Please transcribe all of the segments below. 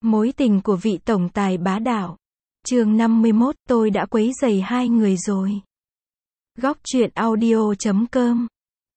Mối tình của vị tổng tài bá đạo. Chương 51, tôi đã quấy rầy hai người rồi. Góc truyện audio.com.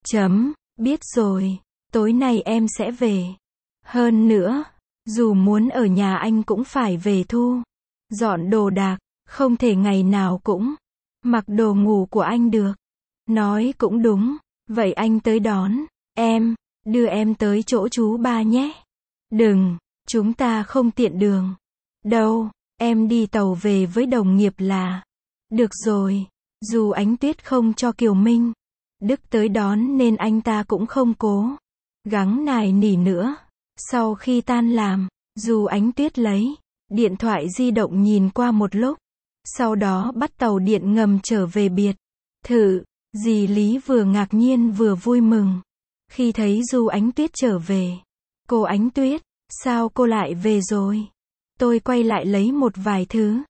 Biết rồi, tối nay em sẽ về. Hơn nữa, dù muốn ở nhà anh cũng phải về thu dọn đồ đạc, không thể ngày nào cũng mặc đồ ngủ của anh được. Nói cũng đúng, vậy anh tới đón em, đưa em tới chỗ chú ba nhé. Đừng, chúng ta không tiện đường. Đâu, em đi tàu về với đồng nghiệp là được rồi. Dù Ánh Tuyết không cho Kiều Minh Đức tới đón nên anh ta cũng không cố gắng nài nỉ nữa. Sau khi tan làm, dù Ánh Tuyết lấy điện thoại di động nhìn qua một lúc, sau đó bắt tàu điện ngầm trở về biệt thự. Dì Lý vừa ngạc nhiên vừa vui mừng khi thấy Du Ánh Tuyết trở về. Cô Ánh Tuyết, sao cô lại về rồi? Tôi quay lại lấy một vài thứ.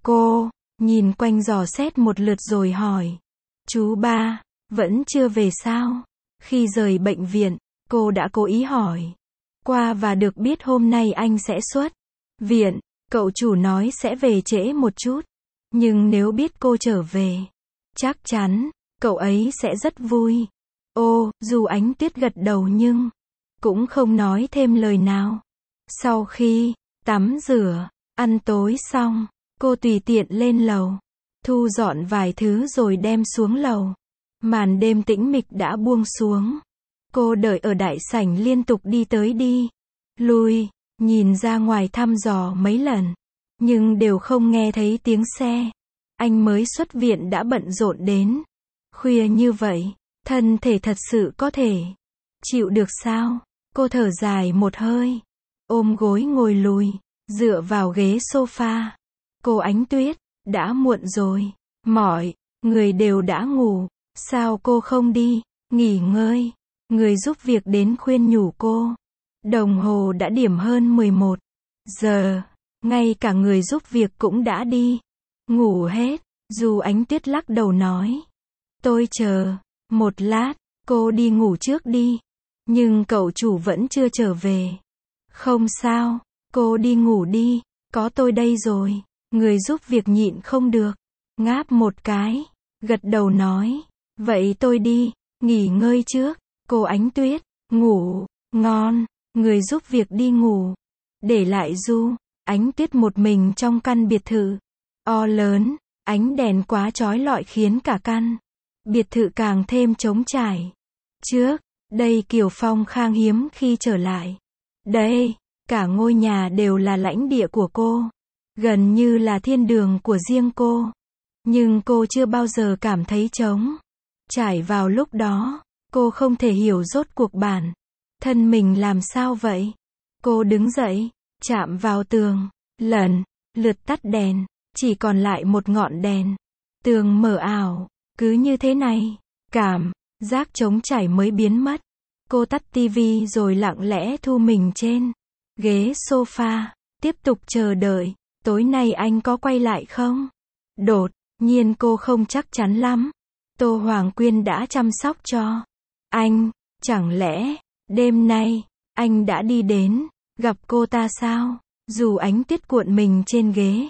Cô nhìn quanh dò xét một lượt rồi hỏi. Chú ba, vẫn chưa về sao? Khi rời bệnh viện, cô đã cố ý hỏi qua và được biết hôm nay anh sẽ xuất viện. Cậu chủ nói sẽ về trễ một chút, nhưng nếu biết cô trở về, chắc chắn cậu ấy sẽ rất vui. Ô, dù Ánh Tuyết gật đầu nhưng cũng không nói thêm lời nào. Sau khi tắm rửa, ăn tối xong, cô tùy tiện lên lầu, thu dọn vài thứ rồi đem xuống lầu. Màn đêm tĩnh mịch đã buông xuống. Cô đợi ở đại sảnh liên tục đi tới đi lui, nhìn ra ngoài thăm dò mấy lần, nhưng đều không nghe thấy tiếng xe. Anh mới xuất viện đã bận rộn đến khuya như vậy, thân thể thật sự có thể chịu được sao? Cô thở dài một hơi, ôm gối ngồi lùi, dựa vào ghế sofa. Cô Ánh Tuyết, đã muộn rồi, mọi người đều đã ngủ, sao cô không đi nghỉ ngơi? Người giúp việc đến khuyên nhủ cô. Đồng hồ đã điểm hơn 11 giờ, ngay cả người giúp việc cũng đã đi ngủ hết. Dù Ánh Tuyết lắc đầu nói, tôi chờ một lát, cô đi ngủ trước đi. Nhưng cậu chủ vẫn chưa trở về. Không sao, cô đi ngủ đi, có tôi đây rồi. Người giúp việc nhịn không được, ngáp một cái, gật đầu nói, vậy tôi đi nghỉ ngơi trước. Cô Ánh Tuyết, ngủ ngon. Người giúp việc đi ngủ, để lại Du Ánh Tuyết một mình trong căn biệt thự o lớn. Ánh đèn quá chói lọi khiến cả căn biệt thự càng thêm trống trải. Trước đây Kiều Phong Khang hiếm khi trở lại đây, cả ngôi nhà đều là lãnh địa của cô, gần như là thiên đường của riêng cô. Nhưng cô chưa bao giờ cảm thấy trống trải vào lúc đó. Cô không thể hiểu rốt cuộc bản thân mình làm sao vậy. Cô đứng dậy, chạm vào tường, lần lượt tắt đèn, chỉ còn lại một ngọn đèn. Tường mờ ảo, cứ như thế này, cảm giác trống trải mới biến mất. Cô tắt tivi rồi lặng lẽ thu mình trên ghế sofa, tiếp tục chờ đợi. Tối nay anh có quay lại không? Đột nhiên cô không chắc chắn lắm. Tô Hoàng Quyên đã chăm sóc cho anh, chẳng lẽ đêm nay anh đã đi đến gặp cô ta sao? Dù Ánh Tuyết cuộn mình trên ghế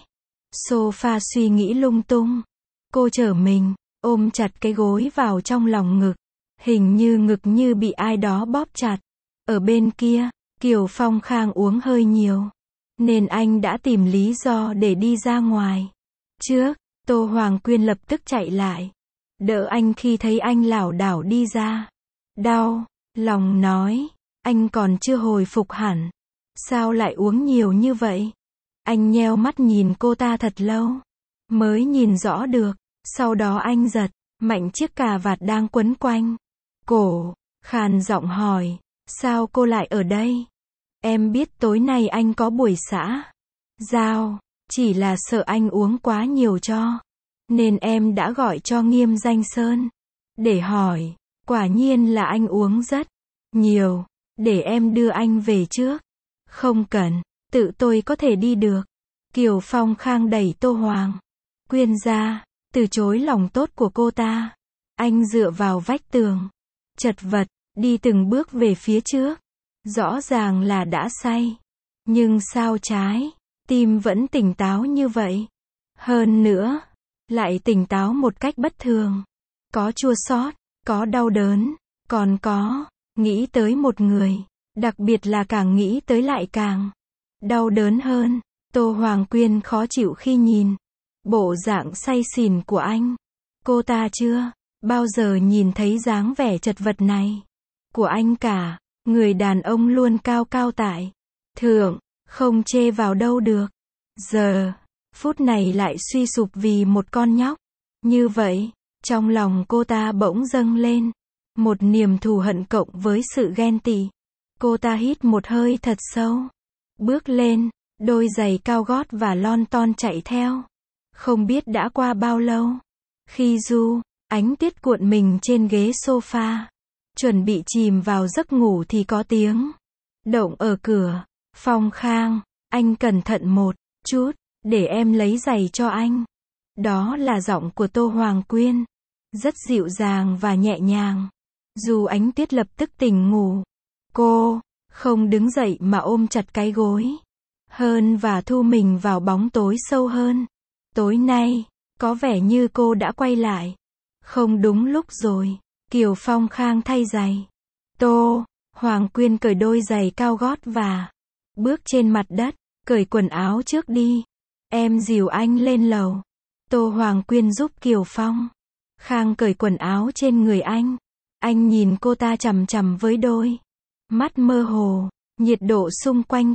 sofa suy nghĩ lung tung. Cô trở mình, ôm chặt cái gối vào trong lòng ngực. Hình như ngực như bị ai đó bóp chặt. Ở bên kia, Kiều Phong Khang uống hơi nhiều, nên anh đã tìm lý do để đi ra ngoài. Trước, Tô Hoàng Quyên lập tức chạy lại, đỡ anh khi thấy anh lảo đảo đi ra. Đau lòng nói, anh còn chưa hồi phục hẳn. Sao lại uống nhiều như vậy? Anh nheo mắt nhìn cô ta thật lâu, mới nhìn rõ được. Sau đó anh giật mạnh chiếc cà vạt đang quấn quanh cổ, khàn giọng hỏi, sao cô lại ở đây? Em biết tối nay anh có buổi xã giao, chỉ là sợ anh uống quá nhiều cho nên em đã gọi cho Nghiêm Danh Sơn để hỏi. Quả nhiên là anh uống rất nhiều, để em đưa anh về trước. Không cần, tự tôi có thể đi được. Kiều Phong Khang đẩy Tô Hoàng Quyên ra, từ chối lòng tốt của cô ta. Anh dựa vào vách tường, chật vật, đi từng bước về phía trước. Rõ ràng là đã say. Nhưng sao trái, tim vẫn tỉnh táo như vậy. Hơn nữa, lại tỉnh táo một cách bất thường. Có chua xót, có đau đớn, còn có, nghĩ tới một người. Đặc biệt là càng nghĩ tới lại càng đau đớn hơn. Tô Hoàng Quyên khó chịu khi nhìn bộ dạng say xỉn của anh. Cô ta chưa bao giờ nhìn thấy dáng vẻ chật vật này của anh cả. Người đàn ông luôn cao cao tại thượng, không chê vào đâu được. Giờ, phút này lại suy sụp vì một con nhóc. Như vậy, trong lòng cô ta bỗng dâng lên một niềm thù hận cộng với sự ghen tị. Cô ta hít một hơi thật sâu, bước lên, đôi giày cao gót và lon ton chạy theo. Không biết đã qua bao lâu. Khi ánh tuyết cuộn mình trên ghế sofa, chuẩn bị chìm vào giấc ngủ thì có tiếng động ở cửa. Phong Khang, anh cẩn thận một chút, để em lấy giày cho anh. Đó là giọng của Tô Hoàng Quyên, rất dịu dàng và nhẹ nhàng. Dù Ánh Tuyết lập tức tỉnh ngủ, cô không đứng dậy mà ôm chặt cái gối hơn và thu mình vào bóng tối sâu hơn. Tối nay, có vẻ như cô đã quay lại. Không đúng lúc rồi. Kiều Phong Khang thay giày. Tô Hoàng Quyên cởi đôi giày cao gót và bước trên mặt đất, cởi quần áo trước đi. Em dìu anh lên lầu. Tô Hoàng Quyên giúp Kiều Phong Khang cởi quần áo trên người anh. Anh nhìn cô ta chằm chằm với đôi mắt mơ hồ. Nhiệt độ xung quanh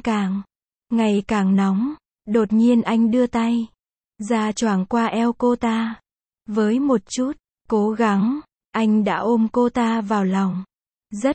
ngày càng nóng. Đột nhiên anh đưa tay ra choàng qua eo cô ta. Với một chút cố gắng, anh đã ôm cô ta vào lòng. Rất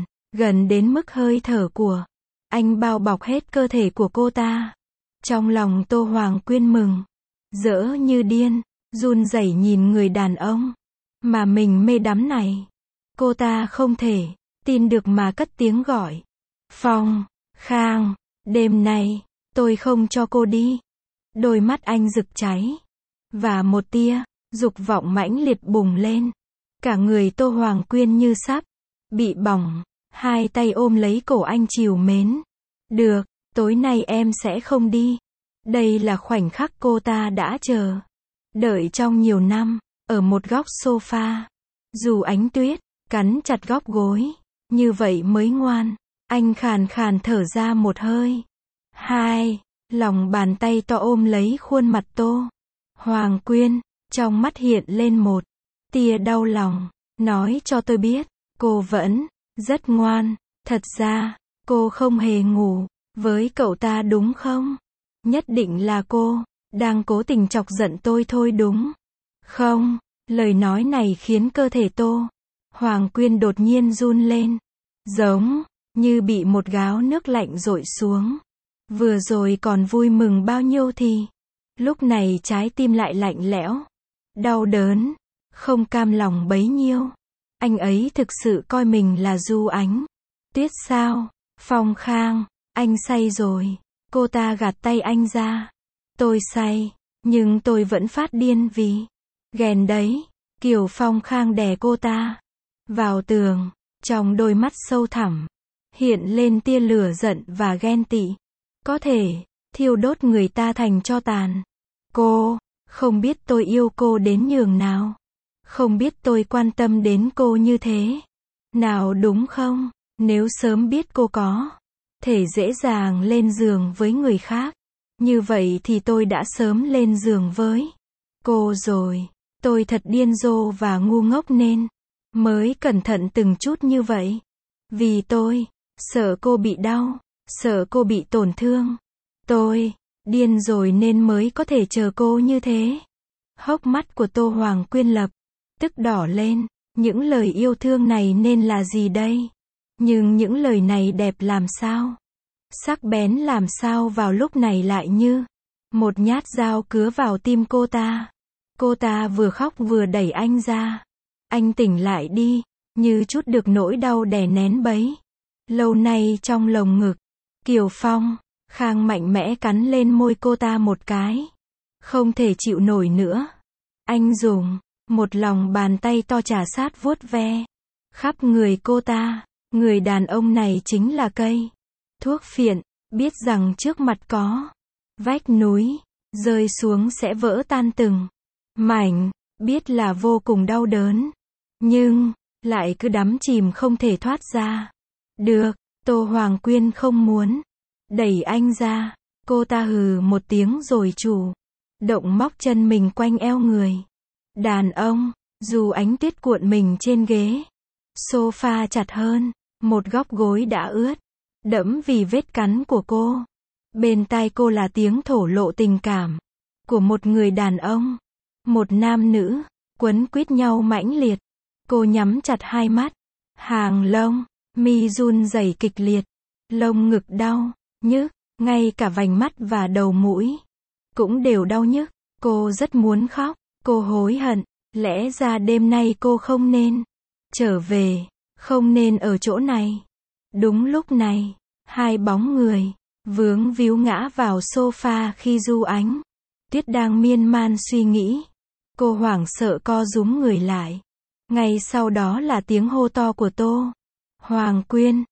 gần đến mức hơi thở của anh bao bọc hết cơ thể của cô ta. Trong lòng Tô Hoàng Quyên mừng rỡ như điên, run rẩy nhìn người đàn ông mà mình mê đắm này. Cô ta không thể tin được mà cất tiếng gọi. Phong Khang, đêm nay, tôi không cho cô đi. Đôi mắt anh rực cháy, và một tia dục vọng mãnh liệt bùng lên. Cả người Tô Hoàng Quyên như sắp bị bỏng. Hai tay ôm lấy cổ anh trìu mến. Được, tối nay em sẽ không đi. Đây là khoảnh khắc cô ta đã chờ đợi trong nhiều năm, ở một góc sofa. Dù Ánh Tuyết cắn chặt góc gối, như vậy mới ngoan. Anh khàn khàn thở ra một hơi. Lòng bàn tay to ôm lấy khuôn mặt Tô Hoàng Quyên, trong mắt hiện lên một tia đau lòng. Nói cho tôi biết, cô vẫn rất ngoan. Thật ra, cô không hề ngủ với cậu ta đúng không? Nhất định là cô đang cố tình chọc giận tôi thôi đúng không? Lời nói này khiến cơ thể Tô Hoàng Quyên đột nhiên run lên, giống như bị một gáo nước lạnh dội xuống. Vừa rồi còn vui mừng bao nhiêu thì lúc này trái tim lại lạnh lẽo, đau đớn, không cam lòng bấy nhiêu. Anh ấy thực sự coi mình là Ánh Tuyết sao? Phong Khang, anh say rồi. Cô ta gạt tay anh ra. Tôi say, nhưng tôi vẫn phát điên vì ghen đấy. Kiều Phong Khang đè cô ta vào tường, trong đôi mắt sâu thẳm hiện lên tia lửa giận và ghen tị, có thể thiêu đốt người ta thành tro tàn. Cô không biết tôi yêu cô đến nhường nào, không biết tôi quan tâm đến cô như thế nào đúng không? Nếu sớm biết cô có thể dễ dàng lên giường với người khác, như vậy thì tôi đã sớm lên giường với cô rồi. Tôi thật điên rồ và ngu ngốc nên mới cẩn thận từng chút như vậy. Vì tôi sợ cô bị đau, sợ cô bị tổn thương. Tôi điên rồi nên mới có thể chờ cô như thế. Hốc mắt của Tô Hoàng Quyên lập tức đỏ lên. Những lời yêu thương này nên là gì đây? Nhưng những lời này đẹp làm sao, sắc bén làm sao vào lúc này lại như một nhát dao cứa vào tim cô ta. Cô ta vừa khóc vừa đẩy anh ra. Anh tỉnh lại đi, như chút được nỗi đau đè nén bấy lâu nay trong lồng ngực. Kiều Phong Khang mạnh mẽ cắn lên môi cô ta một cái. Không thể chịu nổi nữa. Anh dùng một lòng bàn tay to trà sát vuốt ve khắp người cô ta. Người đàn ông này chính là cây thuốc phiện biết rằng trước mặt có vách núi, rơi xuống sẽ vỡ tan từng mảnh, biết là vô cùng đau đớn, nhưng lại cứ đắm chìm không thể thoát ra được. Tô Hoàng Quyên không muốn đẩy anh ra, cô ta hừ một tiếng rồi chủ động móc chân mình quanh eo người đàn ông. Dù Ánh Tuyết cuộn mình trên ghế sofa chặt hơn, một góc gối đã ướt đẫm vì vết cắn của cô. Bên tai cô là tiếng thổ lộ tình cảm của một người đàn ông, một nam nữ quấn quýt nhau mãnh liệt. Cô nhắm chặt hai mắt, hàng lông mi run rẩy kịch liệt, lông ngực đau nhức, ngay cả vành mắt và đầu mũi cũng đều đau nhức. Cô rất muốn khóc, cô hối hận, lẽ ra đêm nay cô không nên trở về, không nên ở chỗ này. Đúng lúc này, hai bóng người vướng víu ngã vào sofa khi Du Ánh Tuyết đang miên man suy nghĩ. Cô hoảng sợ co rúm người lại. Ngay sau đó là tiếng hô to của Tô Hoàng Quyên,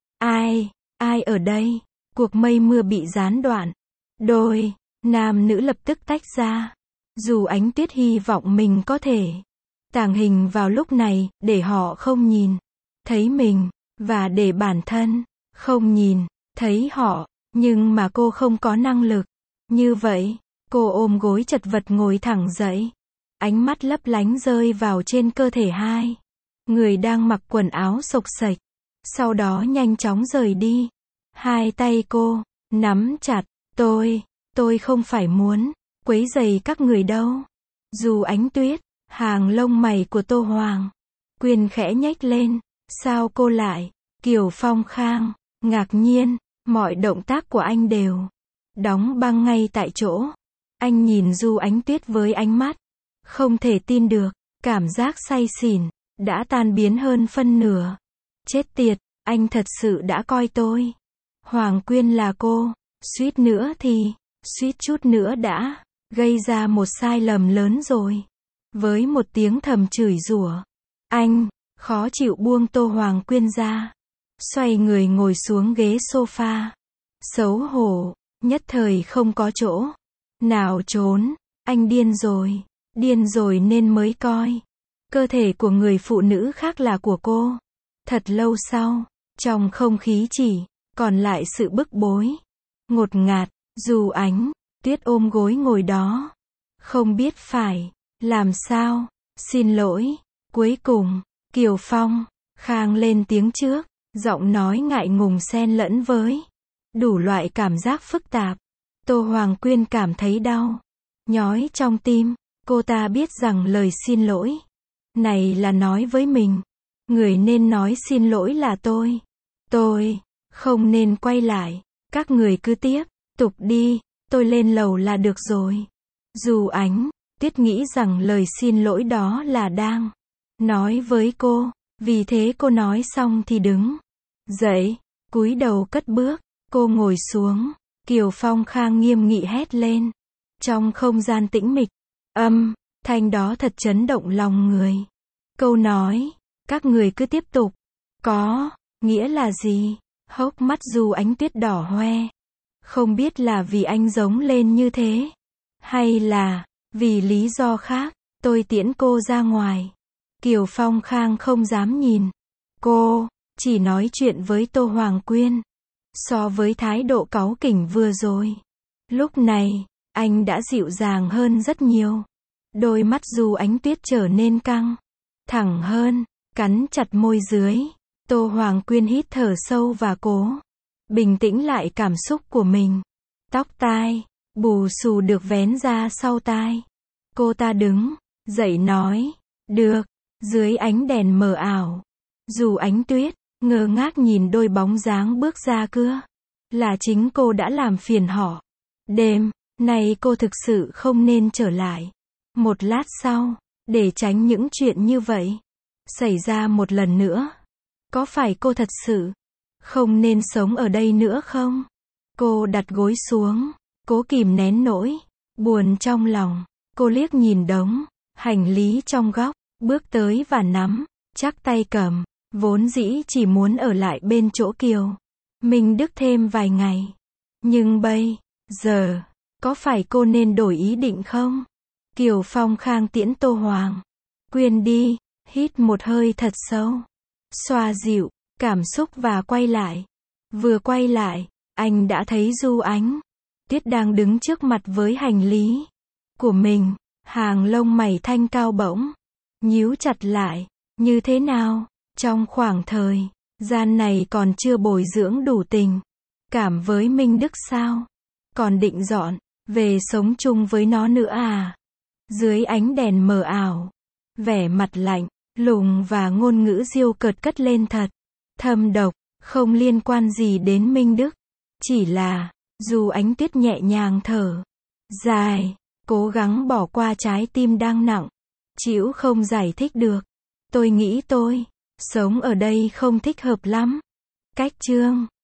ai ở đây? Cuộc mây mưa bị gián đoạn. Đôi nam nữ lập tức tách ra. Dù Ánh Tuyết hy vọng mình có thể tàng hình vào lúc này, để họ không nhìn thấy mình, và để bản thân không nhìn thấy họ, nhưng mà cô không có năng lực như vậy. Cô ôm gối chật vật ngồi thẳng dậy, ánh mắt lấp lánh rơi vào trên cơ thể hai người đang mặc quần áo xộc xệch, sau đó nhanh chóng rời đi. Hai tay cô nắm chặt. Tôi không phải muốn quấy rầy các người đâu. Dù Ánh Tuyết, hàng lông mày của Tô Hoàng Quyên khẽ nhếch lên. Sao cô lại? Kiều Phong Khang ngạc nhiên, mọi động tác của anh đều đóng băng ngay tại chỗ. Anh nhìn Du Ánh Tuyết với ánh mắt không thể tin được, cảm giác say xỉn đã tan biến hơn phân nửa. Chết tiệt, anh thật sự đã coi tôi Hoàng Quyên là cô, suýt chút nữa đã gây ra một sai lầm lớn rồi. Với một tiếng thầm chửi rủa, anh khó chịu buông Tô Hoàng Quyên ra, xoay người ngồi xuống ghế sofa. Xấu hổ, nhất thời không có chỗ nào trốn. Anh điên rồi nên mới coi cơ thể của người phụ nữ khác là của cô. Thật lâu sau, trong không khí chỉ còn lại sự bức bối, ngột ngạt. Dù Ánh Tuyết ôm gối ngồi đó, không biết phải làm sao. Xin lỗi. Cuối cùng, Kiều Phong Khang lên tiếng trước, giọng nói ngại ngùng xen lẫn với đủ loại cảm giác phức tạp. Tô Hoàng Quyên cảm thấy đau nhói trong tim. Cô ta biết rằng lời xin lỗi này là nói với mình. Người nên nói xin lỗi là tôi. Tôi không nên quay lại. Các người cứ tiếp tục đi, tôi lên lầu là được rồi. Dù Ánh Tuyết nghĩ rằng lời xin lỗi đó là đang nói với cô, vì thế cô nói xong thì đứng dậy, cúi đầu cất bước. Cô ngồi xuống. Kiều Phong Khang nghiêm nghị hét lên. Trong không gian tĩnh mịch, âm thanh đó thật chấn động lòng người. Câu nói, các người cứ tiếp tục, có nghĩa là gì? Hốc mắt Du Ánh Tuyết đỏ hoe. Không biết là vì anh giống lên như thế, hay là vì lý do khác. Tôi tiễn cô ra ngoài. Kiều Phong Khang không dám nhìn cô, chỉ nói chuyện với Tô Hoàng Quyên. So với thái độ cáu kỉnh vừa rồi, lúc này, anh đã dịu dàng hơn rất nhiều. Đôi mắt Du Ánh Tuyết trở nên căng thẳng hơn, cắn chặt môi dưới. Tô Hoàng Quyên hít thở sâu và cố bình tĩnh lại cảm xúc của mình. Tóc tai bù xù được vén ra sau tai. Cô ta đứng dậy nói, được. Dưới ánh đèn mờ ảo, Du Ánh Tuyết ngơ ngác nhìn đôi bóng dáng bước ra cửa. Là chính cô đã làm phiền họ. Đêm nay cô thực sự không nên trở lại. Một lát sau, để tránh những chuyện như vậy xảy ra một lần nữa. Có phải cô thật sự không nên sống ở đây nữa không? Cô đặt gối xuống, cố kìm nén nỗi buồn trong lòng. Cô liếc nhìn đống hành lý trong góc, bước tới và nắm chắc tay cầm. Vốn dĩ chỉ muốn ở lại bên chỗ Kiều Minh Đức thêm vài ngày. Nhưng bây giờ, có phải cô nên đổi ý định không? Kiều Phong Khang tiễn Tô Hoàng Quyên đi, hít một hơi thật sâu, xoa dịu cảm xúc và quay lại. Vừa quay lại, anh đã thấy Du Ánh Tuyết đang đứng trước mặt với hành lý của mình, hàng lông mày thanh cao bỗng nhíu chặt lại. Như thế nào? Trong khoảng thời gian này còn chưa bồi dưỡng đủ tình cảm với Minh Đức sao? Còn định dọn về sống chung với nó nữa à? Dưới ánh đèn mờ ảo, vẻ mặt lạnh lùng và ngôn ngữ diêu cợt cất lên thật thâm độc, không liên quan gì đến Minh Đức. Chỉ là, Du Ánh Tuyết nhẹ nhàng thở dài, cố gắng bỏ qua trái tim đang nặng trĩu không giải thích được. Tôi nghĩ tôi sống ở đây không thích hợp lắm. Cách chương